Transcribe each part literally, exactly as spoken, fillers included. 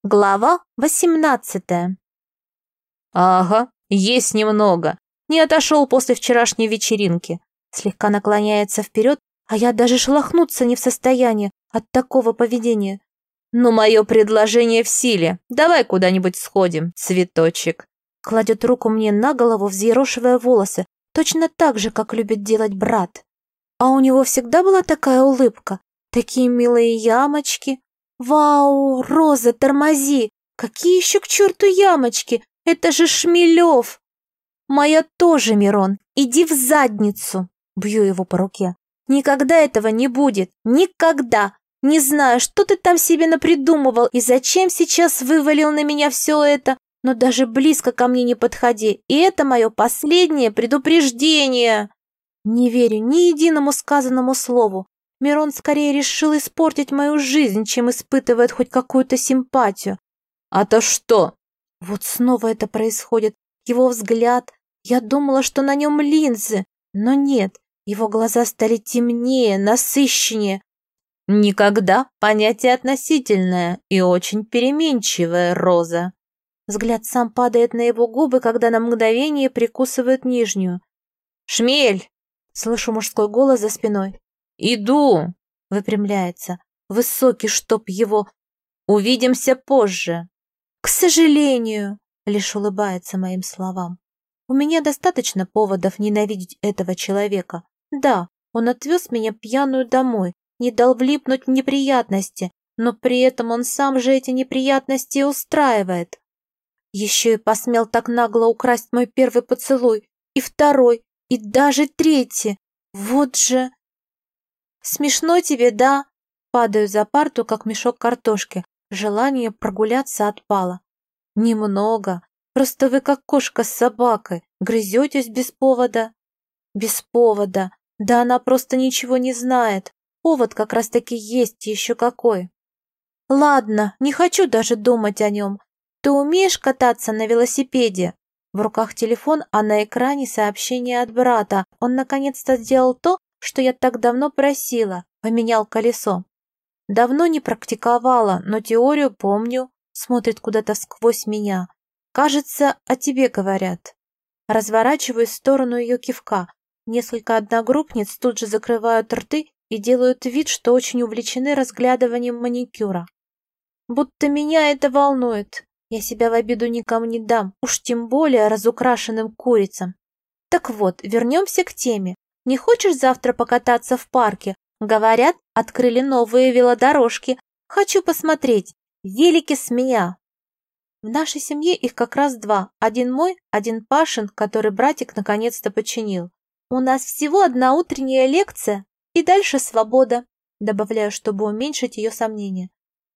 Глава восемнадцатая. Ага, есть немного. Не отошел после вчерашней вечеринки. Слегка наклоняется вперед, а я даже шелохнуться не в состоянии от такого поведения. Но мое предложение в силе. Давай куда-нибудь сходим, цветочек. Кладет руку мне на голову, взъерошивая волосы, точно так же, как любит делать брат. А у него всегда была такая улыбка, такие милые ямочки. Вау, Роза, тормози! Какие еще к черту ямочки? Это же Шмелев! Моя тоже, Мирон, иди в задницу! Бью его по руке. Никогда этого не будет, никогда! Не знаю, что ты там себе напридумывал и зачем сейчас вывалил на меня все это, но даже близко ко мне не подходи, и это мое последнее предупреждение! Не верю ни единому сказанному слову. Мирон скорее решил испортить мою жизнь, чем испытывает хоть какую-то симпатию. А то что? Вот снова это происходит. Его взгляд. Я думала, что на нем линзы, но нет. Его глаза стали темнее, насыщеннее. Никогда понятие относительное и очень переменчивое, Роза. Взгляд сам падает на его губы, когда на мгновение прикусывает нижнюю. «Шмель!» Слышу мужской голос за спиной. «Иду!» — выпрямляется. Высокий, чтоб его... «Увидимся позже!» «К сожалению!» — лишь улыбается моим словам. «У меня достаточно поводов ненавидеть этого человека. Да, он отвез меня пьяную домой, не дал влипнуть в неприятности, но при этом он сам же эти неприятности устраивает. Еще и посмел так нагло украсть мой первый поцелуй, и второй, и даже третий. Вот же... Смешно тебе, да? Падаю за парту, как мешок картошки. Желание прогуляться отпало. Немного. Просто вы как кошка с собакой. Грызетесь без повода. Без повода. Да она просто ничего не знает. Повод как раз таки есть еще какой. Ладно, не хочу даже думать о нем. Ты умеешь кататься на велосипеде? В руках телефон, а на экране сообщение от брата. Он наконец-то сделал то, что я так давно просила. Поменял колесо. Давно не практиковала, но теорию помню. Смотрит куда-то сквозь меня. Кажется, о тебе говорят. Разворачиваюсь в сторону ее кивка. Несколько одногруппниц тут же закрывают рты и делают вид, что очень увлечены разглядыванием маникюра. Будто меня это волнует. Я себя в обиду никому не дам, уж тем более разукрашенным курицам. Так вот, вернемся к теме. Не хочешь завтра покататься в парке? Говорят, открыли новые велодорожки. Хочу посмотреть. Велики с меня. В нашей семье их как раз два. Один мой, один Пашин, который братик наконец-то починил. У нас всего одна утренняя лекция, и дальше свобода. Добавляю, чтобы уменьшить ее сомнения.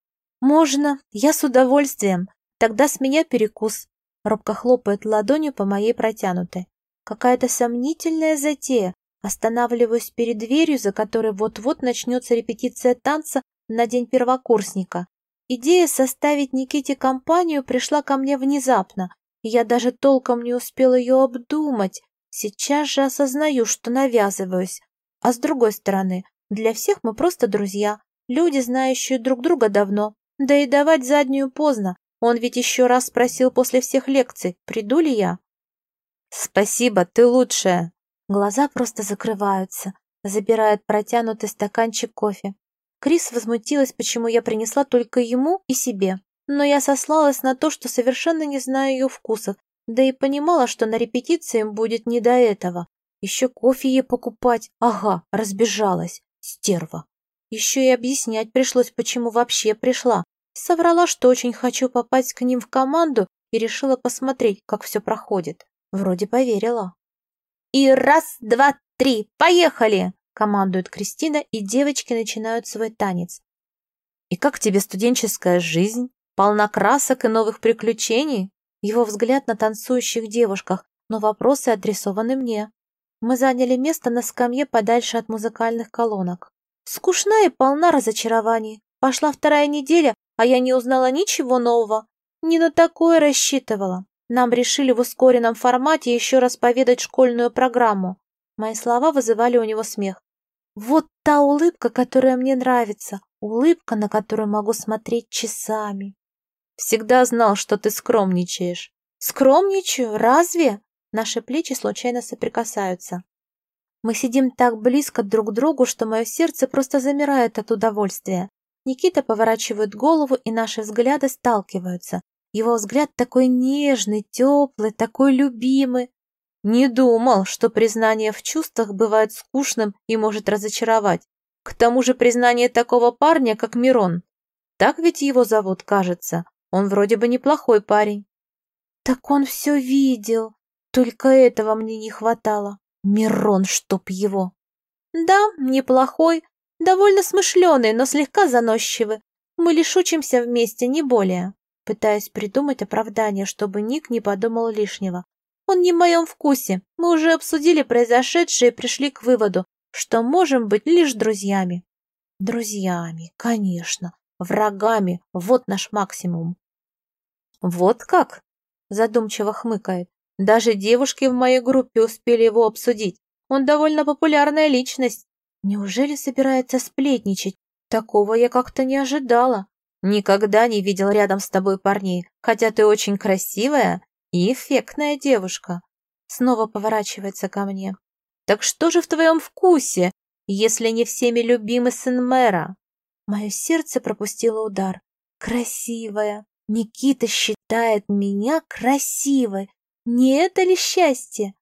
Можно, я с удовольствием. Тогда с меня перекус. Робко хлопает ладонью по моей протянутой. Какая-то сомнительная затея. Останавливаюсь перед дверью, за которой вот-вот начнется репетиция танца на день первокурсника. Идея составить Никите компанию пришла ко мне внезапно, и я даже толком не успела ее обдумать. Сейчас же осознаю, что навязываюсь. А с другой стороны, для всех мы просто друзья, люди, знающие друг друга давно. Да и давать заднюю поздно. Он ведь еще раз спросил после всех лекций, приду ли я. Спасибо, ты лучшая. Глаза просто закрываются. Забирает протянутый стаканчик кофе. Крис возмутилась, почему я принесла только ему и себе. Но я сослалась на то, что совершенно не знаю ее вкусов, да и понимала, что на репетиции им будет не до этого. Еще кофе ей покупать. Ага, разбежалась. Стерва. Еще и объяснять пришлось, почему вообще пришла. Соврала, что очень хочу попасть к ним в команду и решила посмотреть, как все проходит. Вроде поверила. «И раз, два, три, поехали!» командует Кристина, и девочки начинают свой танец. «И как тебе студенческая жизнь? Полна красок и новых приключений?» Его взгляд на танцующих девушках, но вопросы адресованы мне. Мы заняли место на скамье подальше от музыкальных колонок. Скучна и полна разочарований. Пошла вторая неделя, а я не узнала ничего нового. Не на такое рассчитывала. Нам решили в ускоренном формате еще раз поведать школьную программу. Мои слова вызывали у него смех. Вот та улыбка, которая мне нравится. Улыбка, на которую могу смотреть часами. Всегда знал, что ты скромничаешь». «Скромничаю? Разве?» Наши плечи случайно соприкасаются. Мы сидим так близко друг к другу, что мое сердце просто замирает от удовольствия. Никита поворачивает голову, и наши взгляды сталкиваются. Его взгляд такой нежный, теплый, такой любимый. Не думал, что признание в чувствах бывает скучным и может разочаровать. К тому же признание такого парня, как Мирон. Так ведь его зовут, кажется. Он вроде бы неплохой парень. Так он все видел. Только этого мне не хватало. Мирон, чтоб его. Да, неплохой, довольно смышленый, но слегка заносчивый. Мы лишь учимся вместе, не более. Пытаясь придумать оправдание, чтобы Ник не подумал лишнего. Он не в моем вкусе. Мы уже обсудили произошедшее и пришли к выводу, что можем быть лишь друзьями. Друзьями, конечно. Врагами. Вот наш максимум. Вот как? Задумчиво хмыкает. Даже девушки в моей группе успели его обсудить. Он довольно популярная личность. Неужели собирается сплетничать? Такого я как-то не ожидала. Никогда не видел рядом с тобой парней, хотя ты очень красивая и эффектная девушка. Снова поворачивается ко мне. Так что же в твоем вкусе, если не всеми любимый сын мэра? Мое сердце пропустило удар. Красивая. Никита считает меня красивой. Не это ли счастье?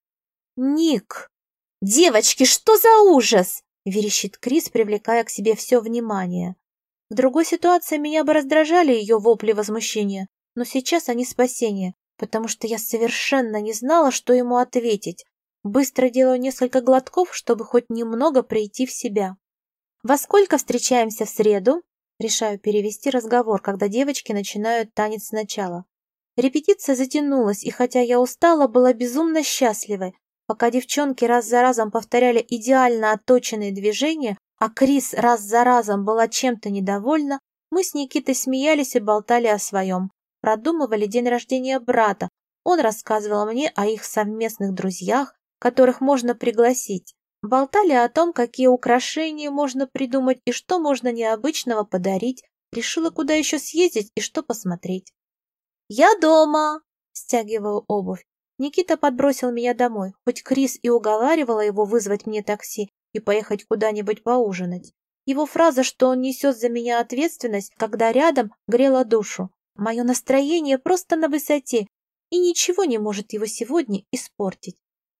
Ник! Девочки, что за ужас? Верещит Крис, привлекая к себе все внимание. В другой ситуации меня бы раздражали ее вопли возмущения, но сейчас они спасение, потому что я совершенно не знала, что ему ответить. Быстро делаю несколько глотков, чтобы хоть немного прийти в себя. «Во сколько встречаемся в среду?» Решаю перевести разговор, когда девочки начинают танец сначала. Репетиция затянулась, и хотя я устала, была безумно счастливой. Пока девчонки раз за разом повторяли идеально отточенные движения, а Крис раз за разом была чем-то недовольна, мы с Никитой смеялись и болтали о своем. Продумывали день рождения брата. Он рассказывал мне о их совместных друзьях, которых можно пригласить. Болтали о том, какие украшения можно придумать и что можно необычного подарить. Решила, куда еще съездить и что посмотреть. «Я дома!» – стягиваю обувь. Никита подбросил меня домой, хоть Крис и уговаривала его вызвать мне такси и поехать куда-нибудь поужинать. Его фраза, что он несет за меня ответственность, когда рядом, грела душу. Мое настроение просто на высоте, и ничего не может его сегодня испортить.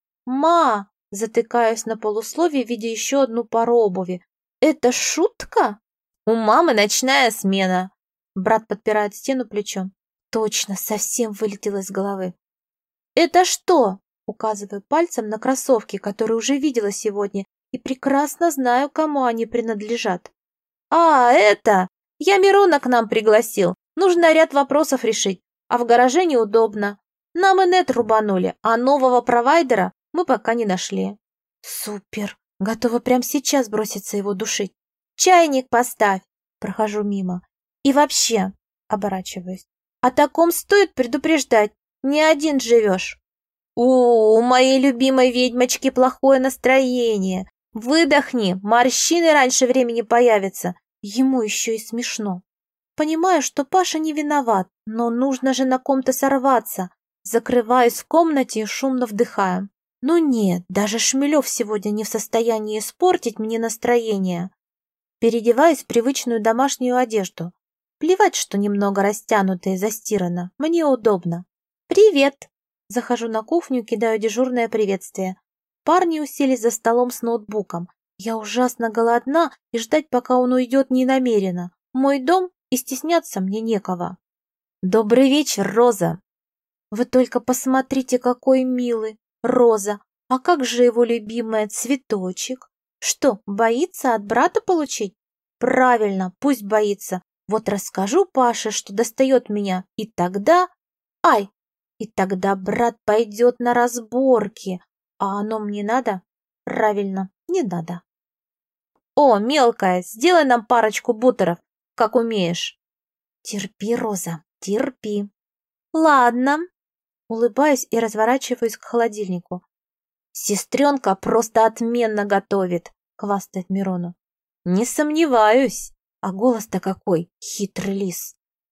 «Ма!» – затыкаюсь на полусловие, видя еще одну пару обуви. «Это шутка?» «У мамы ночная смена!» Брат подпирает стену плечом. Точно, совсем вылетело из головы. «Это что?» – указываю пальцем на кроссовки, которые уже видела сегодня, и прекрасно знаю, кому они принадлежат. «А, это! Я Мирона к нам пригласил. Нужно ряд вопросов решить, а в гараже неудобно. Нам инет рубанули, а нового провайдера мы пока не нашли». «Супер! Готова прямо сейчас броситься его душить. Чайник поставь!» – прохожу мимо. «И вообще!» – оборачиваюсь. «О таком стоит предупреждать. Не один живешь». «У, у моей любимой ведьмочки плохое настроение. Выдохни, морщины раньше времени появятся». Ему еще и смешно. Понимаю, что Паша не виноват, но нужно же на ком-то сорваться. Закрываюсь в комнате и шумно вдыхаю. Ну нет, даже Шмелев сегодня не в состоянии испортить мне настроение. Переодеваюсь в привычную домашнюю одежду. Плевать, что немного растянуто и застирано. Мне удобно. «Привет!» Захожу на кухню, кидаю дежурное приветствие. Парни уселись за столом с ноутбуком. Я ужасно голодна, и ждать, пока он уйдет, не намерена. Мой дом, и стесняться мне некого. «Добрый вечер, Роза!» «Вы только посмотрите, какой милый! Роза! А как же его любимая цветочек? Что, боится от брата получить? Правильно, пусть боится. Вот расскажу Паше, что достает меня, и тогда... Ай! И тогда брат пойдет на разборки. А оно мне надо? Правильно, не надо. О, мелкая, сделай нам парочку бутеров, как умеешь. Терпи, Роза, терпи. Ладно. Улыбаюсь и разворачиваюсь к холодильнику. Сестренка просто отменно готовит, хвастает Мирону. Не сомневаюсь. А голос-то какой, хитрый лис.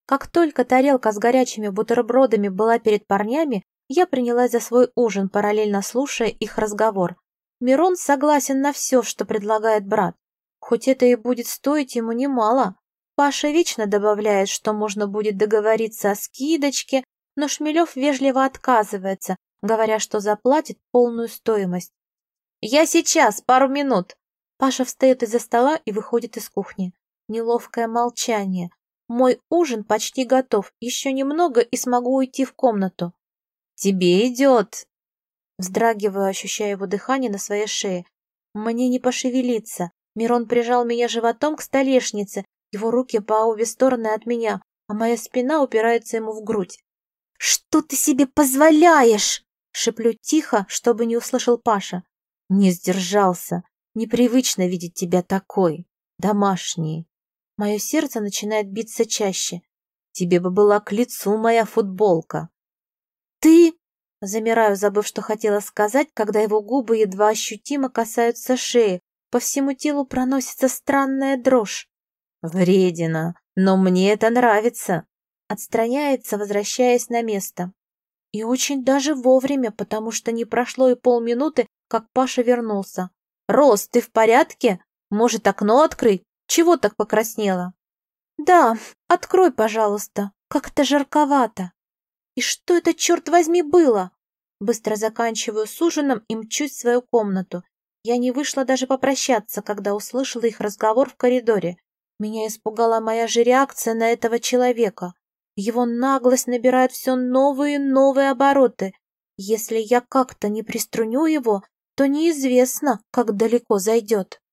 Как только тарелка с горячими бутербродами была перед парнями, я принялась за свой ужин, параллельно слушая их разговор. Мирон согласен на все, что предлагает брат. Хоть это и будет стоить ему немало. Паша вечно добавляет, что можно будет договориться о скидочке, но Шмелев вежливо отказывается, говоря, что заплатит полную стоимость. «Я сейчас, пару минут!» Паша встает из-за стола и выходит из кухни. Неловкое молчание. Мой ужин почти готов, еще немного и смогу уйти в комнату. «Тебе идет!» Вздрагиваю, ощущая его дыхание на своей шее. Мне не пошевелиться. Мирон прижал меня животом к столешнице, его руки по обе стороны от меня, а моя спина упирается ему в грудь. «Что ты себе позволяешь?» Шеплю тихо, чтобы не услышал Паша. «Не сдержался. Непривычно видеть тебя такой. Домашней». Мое сердце начинает биться чаще. «Тебе бы была к лицу моя футболка». «Ты...» Замираю, забыв, что хотела сказать, когда его губы едва ощутимо касаются шеи. По всему телу проносится странная дрожь. «Вредина, но мне это нравится!» Отстраняется, возвращаясь на место. И очень даже вовремя, потому что не прошло и полминуты, как Паша вернулся. «Рос, ты в порядке? Может, окно открыть? Чего так покраснела?» «Да, открой, пожалуйста. Как-то жарковато». «И что это, черт возьми, было?» Быстро заканчиваю с ужином и мчусь в свою комнату. Я не вышла даже попрощаться, когда услышала их разговор в коридоре. Меня испугала моя же реакция на этого человека. Его наглость набирает все новые и новые обороты. Если я как-то не приструню его, то неизвестно, как далеко зайдет.